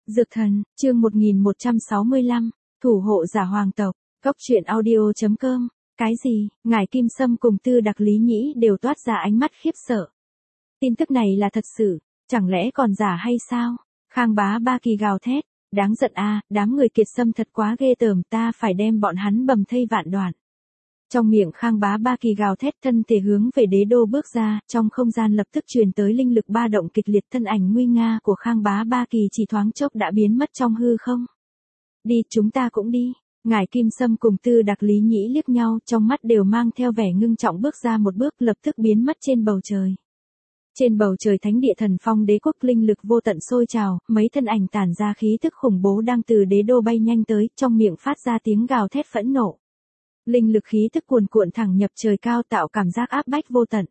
Dược thần, chương 1165, thủ hộ giả hoàng tộc, Cốc truyện audio.com, cái gì, ngài Kim Sâm cùng Tư Đặc Lý Nhĩ đều toát ra ánh mắt khiếp sợ. Tin tức này là thật sự, chẳng lẽ còn giả hay sao? Khang Bá Ba Kỳ gào thét, đáng giận a, đám người Kiệt Sâm thật quá ghê tởm, ta phải đem bọn hắn bầm thây vạn đoạn. Trong miệng Khang Bá Ba Kỳ gào thét, thân thể hướng về đế đô bước ra, trong không gian lập tức truyền tới linh lực ba động kịch liệt, thân ảnh nguy nga của Khang Bá Ba Kỳ chỉ thoáng chốc đã biến mất trong hư không. Đi, chúng ta cũng đi. Ngải Kim Sâm cùng Tư Đặc Lý Nhĩ liếc nhau, trong mắt đều mang theo vẻ ngưng trọng, bước ra một bước lập tức biến mất trên bầu trời. Trên bầu trời thánh địa Thần Phong Đế quốc, linh lực vô tận sôi trào, mấy thân ảnh tản ra khí tức khủng bố đang từ đế đô bay nhanh tới, trong miệng phát ra tiếng gào thét phẫn nộ. Linh lực khí tức cuồn cuộn thẳng nhập trời cao, tạo cảm giác áp bách vô tận.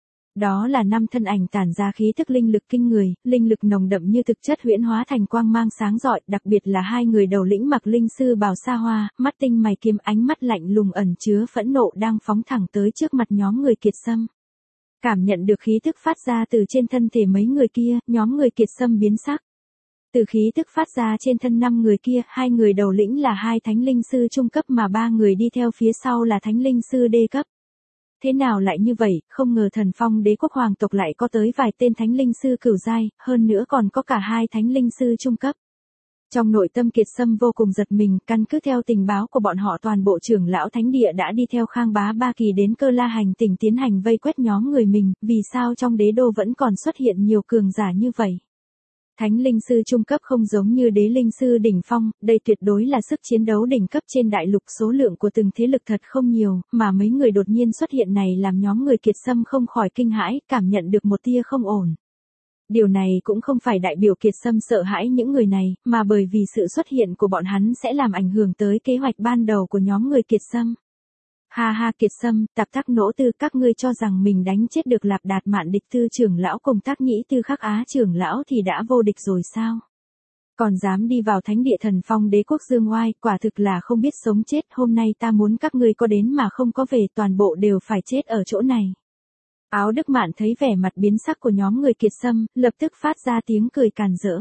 Đó là 5 thân ảnh tản ra khí tức linh lực kinh người, linh lực nồng đậm như thực chất huyễn hóa thành quang mang sáng rọi, đặc biệt là 2 người đầu lĩnh mặc linh sư bào sa hoa, mắt tinh mày kiếm, ánh mắt lạnh lùng ẩn chứa phẫn nộ đang phóng thẳng tới trước mặt nhóm người Kiệt Sâm. Cảm nhận được khí tức phát ra từ trên thân thể mấy người kia, nhóm người Kiệt Sâm biến sắc. Từ khí tức phát ra trên thân 5 người kia, 2 người đầu lĩnh là 2 thánh linh sư trung cấp mà 3 người đi theo phía sau là thánh linh sư đê cấp. Thế nào lại như vậy, không ngờ Thần Phong Đế quốc hoàng tộc lại có tới vài tên thánh linh sư cửu giai, hơn nữa còn có cả 2 thánh linh sư trung cấp. Trong nội tâm Kiệt Sâm vô cùng giật mình, căn cứ theo tình báo của bọn họ, toàn bộ trưởng lão thánh địa đã đi theo Khang Bá Ba Kỳ đến Cơ La Hành tỉnh tiến hành vây quét nhóm người mình, vì sao trong đế đô vẫn còn xuất hiện nhiều cường giả như vậy? Thánh linh sư trung cấp không giống như đế linh sư đỉnh phong, đây tuyệt đối là sức chiến đấu đỉnh cấp trên đại lục, số lượng của từng thế lực thật không nhiều, mà mấy người đột nhiên xuất hiện này làm nhóm người Kiệt Sâm không khỏi kinh hãi, cảm nhận được một tia không ổn. Điều này cũng không phải đại biểu Kiệt Sâm sợ hãi những người này, mà bởi vì sự xuất hiện của bọn hắn sẽ làm ảnh hưởng tới kế hoạch ban đầu của nhóm người Kiệt Sâm. Ha ha, Kiệt Sâm, Tạp Tác Nỗ Tư, các ngươi cho rằng mình đánh chết được Lạp Đạt Mạn Địch Tư trưởng lão cùng Tác Nhĩ Tư Khắc Á trưởng lão thì đã vô địch rồi sao? Còn dám đi vào thánh địa Thần Phong Đế quốc dương oai, quả thực là không biết sống chết, hôm nay ta muốn các ngươi có đến mà không có về, toàn bộ đều phải chết ở chỗ này. Áo Đức Mạn thấy vẻ mặt biến sắc của nhóm người Kiệt Sâm, lập tức phát ra tiếng cười càn rỡ.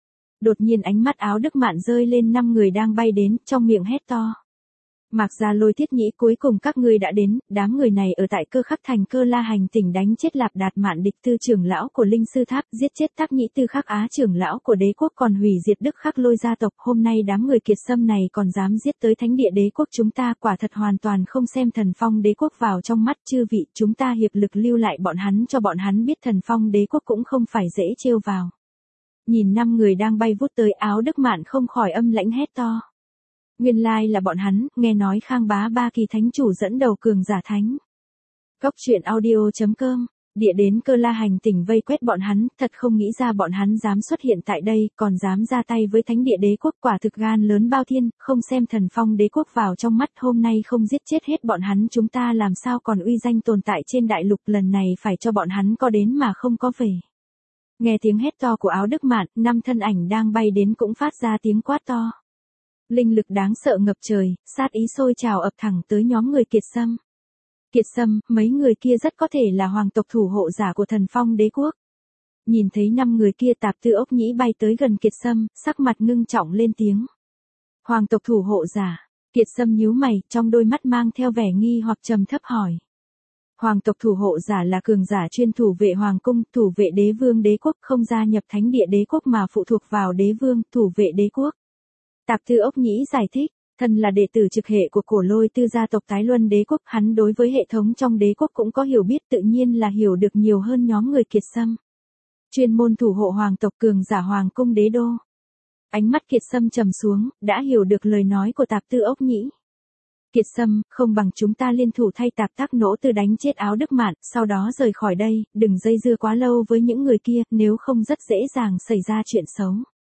Đột nhiên ánh mắt Áo Đức Mạn rơi lên 5 người đang bay đến, trong miệng hét to. Mạc Gia Lôi, Thiết Nhĩ, cuối cùng các ngươi đã đến, đám người này ở tại Cơ Khắc thành Cơ La Hành tỉnh đánh chết Lạp Đạt Mạn Địch Tư trưởng lão của Linh Sư Tháp, giết chết Tác Nhĩ Tư Khắc Á trưởng lão của đế quốc, còn hủy diệt Đức Khắc Lôi gia tộc, hôm nay đám người Kiệt Sâm này còn dám giết tới thánh địa đế quốc chúng ta, quả thật hoàn toàn không xem Thần Phong Đế quốc vào trong mắt. Chư vị, chúng ta hiệp lực lưu lại bọn hắn, cho bọn hắn biết Thần Phong Đế quốc cũng không phải dễ trêu vào. Nhìn 5 người đang bay vút tới, Áo Đức Mạn không khỏi âm lãnh hét to. Nguyên lai là bọn hắn, nghe nói Khang Bá Ba Kỳ thánh chủ dẫn đầu cường giả thánh. Cốc truyện audio.com, địa đến Cơ La Hành tỉnh vây quét bọn hắn, thật không nghĩ ra bọn hắn dám xuất hiện tại đây, còn dám ra tay với thánh địa đế quốc, quả thực gan lớn bao thiên, không xem Thần Phong Đế quốc vào trong mắt, hôm nay không giết chết hết bọn hắn chúng ta làm sao còn uy danh tồn tại trên đại lục, lần này phải cho bọn hắn có đến mà không có về. Nghe tiếng hét to của Áo Đức Mạn, 5 thân ảnh đang bay đến cũng phát ra tiếng quát to. Linh lực đáng sợ ngập trời, sát ý sôi trào ập thẳng tới nhóm người Kiệt Sâm. Kiệt Sâm, mấy người kia rất có thể là hoàng tộc thủ hộ giả của Thần Phong Đế quốc. Nhìn thấy 5 người kia, Tạp Tư Ốc Nhĩ bay tới gần Kiệt Sâm, sắc mặt ngưng trọng lên tiếng. Hoàng tộc thủ hộ giả. Kiệt Sâm nhíu mày, trong đôi mắt mang theo vẻ nghi hoặc trầm thấp hỏi. Hoàng tộc thủ hộ giả là cường giả chuyên thủ vệ hoàng cung, thủ vệ đế vương đế quốc, không gia nhập thánh địa đế quốc mà phụ thuộc vào đế vương, thủ vệ đế quốc. Tạp Tư Ốc Nhĩ giải thích, thân là đệ tử trực hệ của Cổ Lôi Tư gia tộc Tái Luân đế quốc, hắn đối với hệ thống trong đế quốc cũng có hiểu biết, tự nhiên là hiểu được nhiều hơn nhóm người Kiệt Sâm. Chuyên môn thủ hộ hoàng tộc, cường giả hoàng cung đế đô. Ánh mắt Kiệt Sâm trầm xuống, đã hiểu được lời nói của Tạp Tư Ốc Nhĩ. Kiệt Sâm, không bằng chúng ta liên thủ thay Tạp Tác Nỗ Tư đánh chết Áo Đức Mạn, sau đó rời khỏi đây, đừng dây dưa quá lâu với những người kia, nếu không rất dễ dàng xảy ra chuyện xấu.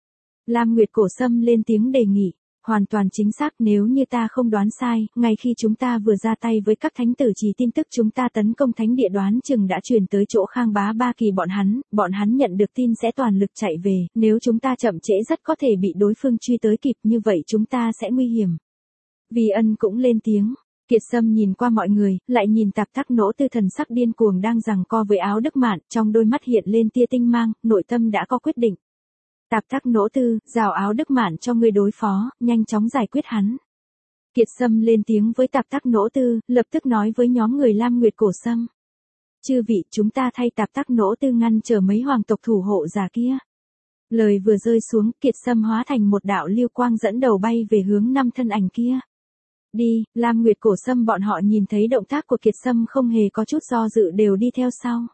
Lam Nguyệt Cổ Sâm lên tiếng đề nghị, hoàn toàn chính xác, nếu như ta không đoán sai, ngay khi chúng ta vừa ra tay với các thánh tử trì, tin tức chúng ta tấn công thánh địa đoán chừng đã truyền tới chỗ Khang Bá Ba Kỳ bọn hắn nhận được tin sẽ toàn lực chạy về, nếu chúng ta chậm trễ rất có thể bị đối phương truy tới kịp, như vậy chúng ta sẽ nguy hiểm. Vi Ân cũng lên tiếng. Kiệt Sâm nhìn qua mọi người, lại nhìn Tạp Tác Nỗ Tư, thần sắc điên cuồng đang giằng co với Áo Đức Mạn, trong đôi mắt hiện lên tia tinh mang, nội tâm đã có quyết định. Tạp tắc nỗ tư, rào áo Đức Mạn cho ngươi đối phó, nhanh chóng giải quyết hắn. Kiệt Sâm lên tiếng với tạp tắc nỗ tư, lập tức nói với nhóm người Lam Nguyệt Cổ Sâm. Chư vị, chúng ta thay tạp tắc nỗ tư ngăn trở mấy hoàng tộc thủ hộ giả kia. Lời vừa rơi xuống, Kiệt Sâm hóa thành một đạo lưu quang dẫn đầu bay về hướng 5 thân ảnh kia. Đi, Lam Nguyệt Cổ Sâm bọn họ nhìn thấy động tác của Kiệt Sâm không hề có chút do dự đều đi theo sau.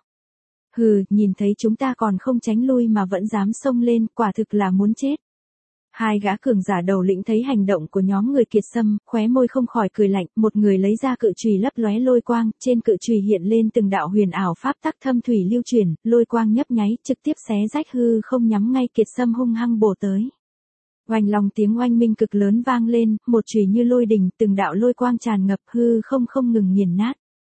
Hừ, nhìn thấy chúng ta còn không tránh lui mà vẫn dám xông lên, quả thực là muốn chết. Hai gã cường giả đầu lĩnh thấy hành động của nhóm người Kiệt Sâm, khóe môi không khỏi cười lạnh, một người lấy ra cự chùy lấp lóe lôi quang, trên cự chùy hiện lên từng đạo huyền ảo pháp tắc thâm thủy lưu chuyển, lôi quang nhấp nháy, trực tiếp xé rách hư không nhắm ngay Kiệt Sâm hung hăng bổ tới. Oanh long tiếng oanh minh cực lớn vang lên, một chùy như lôi đình, từng đạo lôi quang tràn ngập hư không ngừng nghiền nát.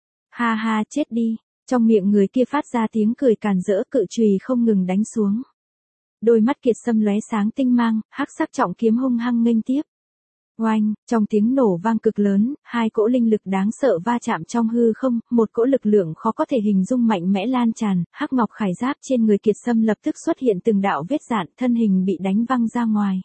Ha ha, chết đi, trong miệng người kia phát ra tiếng cười càn rỡ, cự chùy không ngừng đánh xuống. Đôi mắt Kiệt Sâm lóe sáng tinh mang, hắc sắc trọng kiếm hung hăng nghênh tiếp. Oanh, trong tiếng nổ vang cực lớn, hai cỗ linh lực đáng sợ va chạm trong hư không, một cỗ lực lượng khó có thể hình dung mạnh mẽ lan tràn, hắc ngọc khải giáp trên người Kiệt Sâm lập tức xuất hiện từng đạo vết rạn, thân hình bị đánh văng ra ngoài.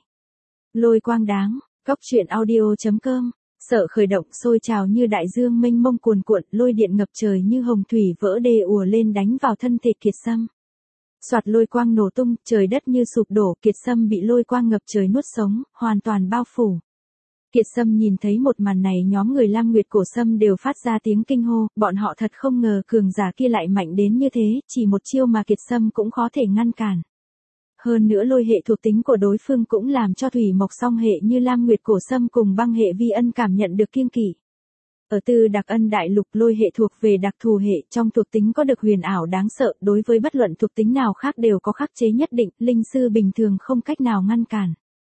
Lôi quang đáng, Cốc Truyện Audio.com. Sợ khởi động sôi trào như đại dương mênh mông cuồn cuộn, lôi điện ngập trời như hồng thủy vỡ đê ùa lên đánh vào thân thể Kiệt Sâm. Soạt lôi quang nổ tung, trời đất như sụp đổ, Kiệt Sâm bị lôi quang ngập trời nuốt sống, hoàn toàn bao phủ. Kiệt Sâm nhìn thấy một màn này, nhóm người Lam Nguyệt Cổ Sâm đều phát ra tiếng kinh hô, bọn họ thật không ngờ cường giả kia lại mạnh đến như thế, chỉ một chiêu mà Kiệt Sâm cũng khó thể ngăn cản. Hơn nữa lôi hệ thuộc tính của đối phương cũng làm cho thủy mộc song hệ như Lam Nguyệt Cổ Sâm cùng băng hệ Vi Ân cảm nhận được kiêng kỵ. Ở Tư Đặc Ân đại lục, lôi hệ thuộc về đặc thù hệ, trong thuộc tính có được huyền ảo đáng sợ, đối với bất luận thuộc tính nào khác đều có khắc chế nhất định, linh sư bình thường không cách nào ngăn cản.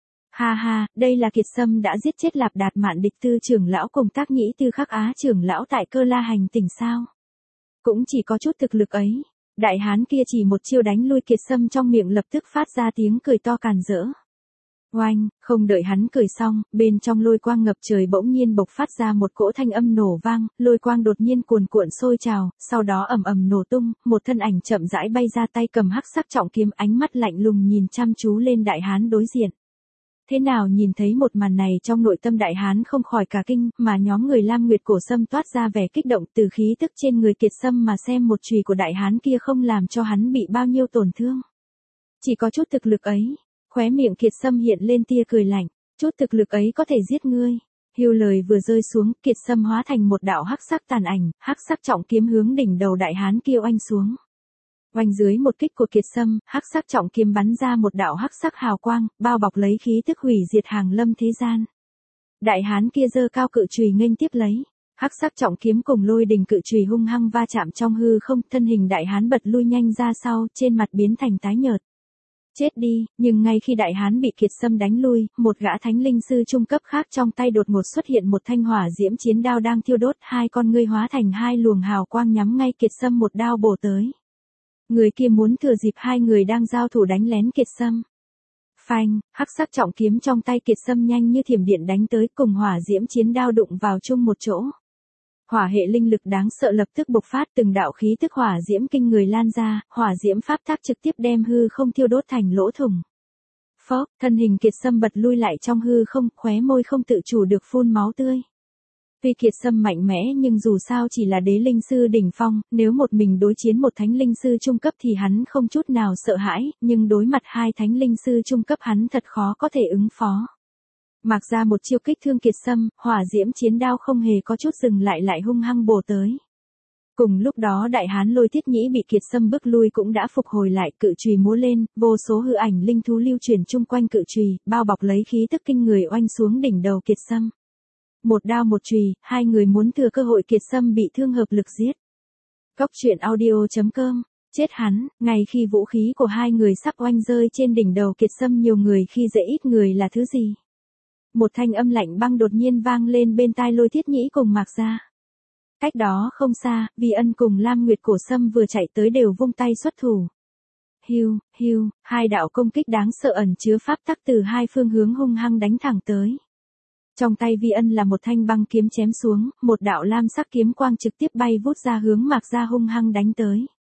Ha ha, đây là Kiệt Sâm đã giết chết Lạp Đạt Mạn địch Tư trưởng lão cùng Tác Nhĩ Tư Khắc Á trưởng lão tại Cơ La hành tỉnh sao? Cũng chỉ có chút thực lực ấy. Đại hán kia chỉ một chiêu đánh lui Kiệt Sâm, trong miệng lập tức phát ra tiếng cười to càn rỡ. Oanh, không đợi hắn cười xong, bên trong lôi quang ngập trời bỗng nhiên bộc phát ra một cỗ thanh âm nổ vang, lôi quang đột nhiên cuồn cuộn sôi trào, sau đó ầm ầm nổ tung, một thân ảnh chậm rãi bay ra, tay cầm hắc sắc trọng kiếm, ánh mắt lạnh lùng nhìn chăm chú lên đại hán đối diện. Thế nào, nhìn thấy một màn này trong nội tâm đại hán không khỏi cả kinh, mà nhóm người Lam Nguyệt Cổ Sâm toát ra vẻ kích động, từ khí tức trên người Kiệt Sâm mà xem một chùy của đại hán kia không làm cho hắn bị bao nhiêu tổn thương. Chỉ có chút thực lực ấy, khóe miệng Kiệt Sâm hiện lên tia cười lạnh, chút thực lực ấy có thể giết ngươi. Hưu lời vừa rơi xuống, Kiệt Sâm hóa thành một đạo hắc sắc tàn ảnh, hắc sắc trọng kiếm hướng đỉnh đầu đại hán kia oanh xuống. Oanh dưới một kích của Kiệt Sâm, hắc sắc trọng kiếm bắn ra một đạo hắc sắc hào quang, bao bọc lấy khí tức hủy diệt hàng lâm thế gian. Đại hán kia giơ cao cự chùy nghênh tiếp lấy, hắc sắc trọng kiếm cùng lôi đình cự chùy hung hăng va chạm trong hư không, thân hình đại hán bật lui nhanh ra sau, trên mặt biến thành tái nhợt. Chết đi, nhưng ngay khi đại hán bị Kiệt Sâm đánh lui, một gã thánh linh sư trung cấp khác trong tay đột ngột xuất hiện một thanh hỏa diễm chiến đao đang thiêu đốt, hai con ngươi hóa thành hai luồng hào quang nhắm ngay Kiệt Sâm một đao bổ tới. Người kia muốn thừa dịp hai người đang giao thủ đánh lén Kiệt Sâm. Phanh, hắc sắc trọng kiếm trong tay Kiệt Sâm nhanh như thiểm điện đánh tới, cùng hỏa diễm chiến đao đụng vào chung một chỗ. Hỏa hệ linh lực đáng sợ lập tức bộc phát, từng đạo khí tức hỏa diễm kinh người lan ra, hỏa diễm pháp tắc trực tiếp đem hư không thiêu đốt thành lỗ thủng. Phốc, thân hình Kiệt Sâm bật lui lại trong hư không, khóe môi không tự chủ được phun máu tươi. Tuy Kiệt Sâm mạnh mẽ nhưng dù sao chỉ là đế linh sư đỉnh phong, nếu một mình đối chiến một thánh linh sư trung cấp thì hắn không chút nào sợ hãi, nhưng đối mặt hai thánh linh sư trung cấp hắn thật khó có thể ứng phó. Mặc ra một chiêu kích thương Kiệt Sâm, hỏa diễm chiến đao không hề có chút dừng lại hung hăng bổ tới. Cùng lúc đó đại hán Lôi Thiết Nhĩ bị Kiệt Sâm bước lui cũng đã phục hồi lại, cự chùy múa lên, vô số hư ảnh linh thú lưu chuyển chung quanh cự chùy, bao bọc lấy khí tức kinh người oanh xuống đỉnh đầu Kiệt Sâm. Một đao một chùy, hai người muốn thừa cơ hội Kiệt Sâm bị thương hợp lực giết. Cốc Truyện Audio.com. Chết hắn, ngay khi vũ khí của hai người sắp oanh rơi trên đỉnh đầu Kiệt Sâm, nhiều người khi dễ ít người là thứ gì? Một thanh âm lạnh băng đột nhiên vang lên bên tai Lôi Thiết Nhĩ cùng Mạc Gia. Cách đó không xa, Vi Ân cùng Lam Nguyệt Cổ Sâm vừa chạy tới đều vung tay xuất thủ. Hiu, hiu, hai đạo công kích đáng sợ ẩn chứa pháp tắc từ hai phương hướng hung hăng đánh thẳng tới. Trong tay Vi Ân là một thanh băng kiếm chém xuống, một đạo lam sắc kiếm quang trực tiếp bay vút ra hướng Mạc Gia hung hăng đánh tới.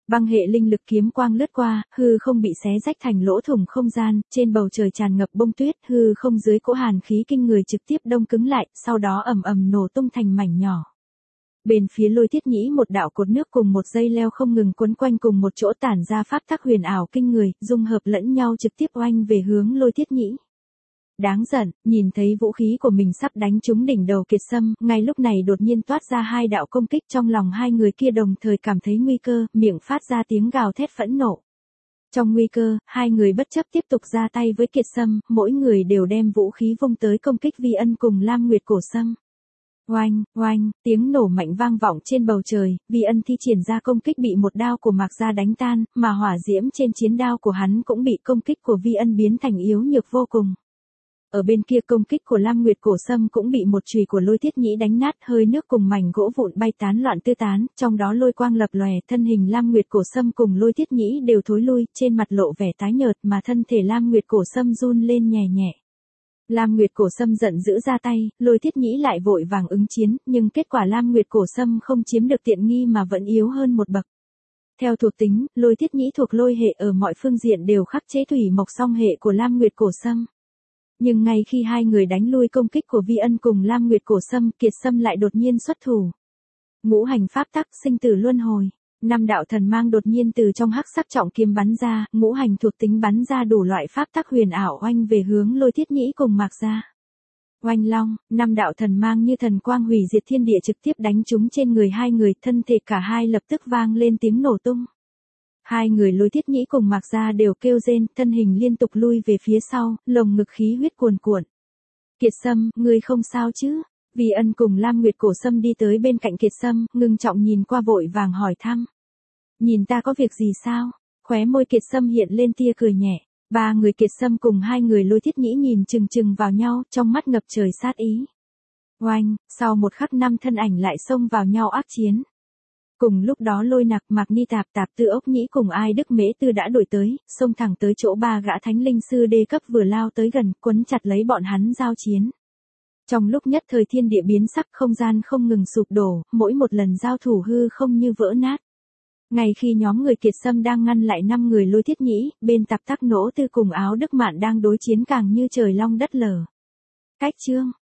Băng hệ linh lực kiếm quang lướt qua, hư không bị xé rách thành lỗ thủng không gian, trên bầu trời tràn ngập bông tuyết, hư không dưới cỗ hàn khí kinh người trực tiếp đông cứng lại, sau đó ầm ầm nổ tung thành mảnh nhỏ. Bên phía Lôi Thiết Nhĩ một đạo cột nước cùng một dây leo không ngừng quấn quanh cùng một chỗ tản ra pháp tắc huyền ảo kinh người, dung hợp lẫn nhau trực tiếp oanh về hướng Lôi Thiết Nhĩ. Đáng giận, nhìn thấy vũ khí của mình sắp đánh trúng đỉnh đầu Kiệt Sâm, ngay lúc này đột nhiên toát ra hai đạo công kích, trong lòng hai người kia đồng thời cảm thấy nguy cơ, miệng phát ra tiếng gào thét phẫn nộ. Trong nguy cơ, hai người bất chấp tiếp tục ra tay với Kiệt Sâm, mỗi người đều đem vũ khí vung tới công kích Vi Ân cùng Lam Nguyệt Cổ Sâm. Oanh, oanh, tiếng nổ mạnh vang vọng trên bầu trời, Vi Ân thi triển ra công kích bị một đao của Mạc Gia đánh tan, mà hỏa diễm trên chiến đao của hắn cũng bị công kích của Vi Ân biến thành yếu nhược vô cùng. Ở bên kia công kích của Lam Nguyệt Cổ Sâm cũng bị một chùy của Lôi Thiết Nhĩ đánh nát, hơi nước cùng mảnh gỗ vụn bay tán loạn tứ tán, trong đó lôi quang lập lòe, thân hình Lam Nguyệt Cổ Sâm cùng Lôi Thiết Nhĩ đều thối lui, trên mặt lộ vẻ tái nhợt mà thân thể Lam Nguyệt Cổ Sâm run lên nhẹ nhẹ. Lam Nguyệt Cổ Sâm giận dữ ra tay, Lôi Thiết Nhĩ lại vội vàng ứng chiến, nhưng kết quả Lam Nguyệt Cổ Sâm không chiếm được tiện nghi mà vẫn yếu hơn một bậc. Theo thuộc tính, Lôi Thiết Nhĩ thuộc lôi hệ ở mọi phương diện đều khắc chế thủy mộc song hệ của Lam Nguyệt Cổ Sâm. Nhưng ngay khi hai người đánh lui công kích của Vi Ân cùng Lam Nguyệt Cổ Sâm, Kiệt Sâm lại đột nhiên xuất thủ. Ngũ hành pháp tắc sinh tử luân hồi, năm đạo thần mang đột nhiên từ trong hắc sắc trọng kiếm bắn ra, ngũ hành thuộc tính bắn ra đủ loại pháp tắc huyền ảo oanh về hướng Lôi Thiết Nhĩ cùng Mạc Gia. Oanh long, năm đạo thần mang như thần quang hủy diệt thiên địa trực tiếp đánh trúng trên người hai người, thân thể cả hai lập tức vang lên tiếng nổ tung. Hai người Lôi Thiết Nhĩ cùng Mạc Gia đều kêu rên, thân hình liên tục lui về phía sau, lồng ngực khí huyết cuồn cuộn. Kiệt Sâm, ngươi không sao chứ? Vi Ân cùng Lam Nguyệt Cổ Sâm đi tới bên cạnh Kiệt Sâm, ngưng trọng nhìn qua vội vàng hỏi thăm. Nhìn ta có việc gì sao? Khóe môi Kiệt Sâm hiện lên tia cười nhẹ. Ba người Kiệt Sâm cùng hai người Lôi Thiết Nhĩ nhìn chừng chừng vào nhau, trong mắt ngập trời sát ý. Oanh, sau một khắc năm thân ảnh lại xông vào nhau ác chiến. Cùng lúc đó Lôi Nặc, Mạc Ni Tạp, Tạp Tư Ốc Nhĩ cùng Ai Đức Mễ Tư đã đuổi tới, xông thẳng tới chỗ ba gã thánh linh sư đê cấp vừa lao tới gần, quấn chặt lấy bọn hắn giao chiến. Trong lúc nhất thời thiên địa biến sắc, không gian không ngừng sụp đổ, mỗi một lần giao thủ hư không như vỡ nát. Ngay khi nhóm người Kiệt Sâm đang ngăn lại 5 người Lôi Thiết Nhĩ, bên Tạp Tắc Nỗ Tư cùng Áo Đức Mạn đang đối chiến càng như trời long đất lở. Cách chương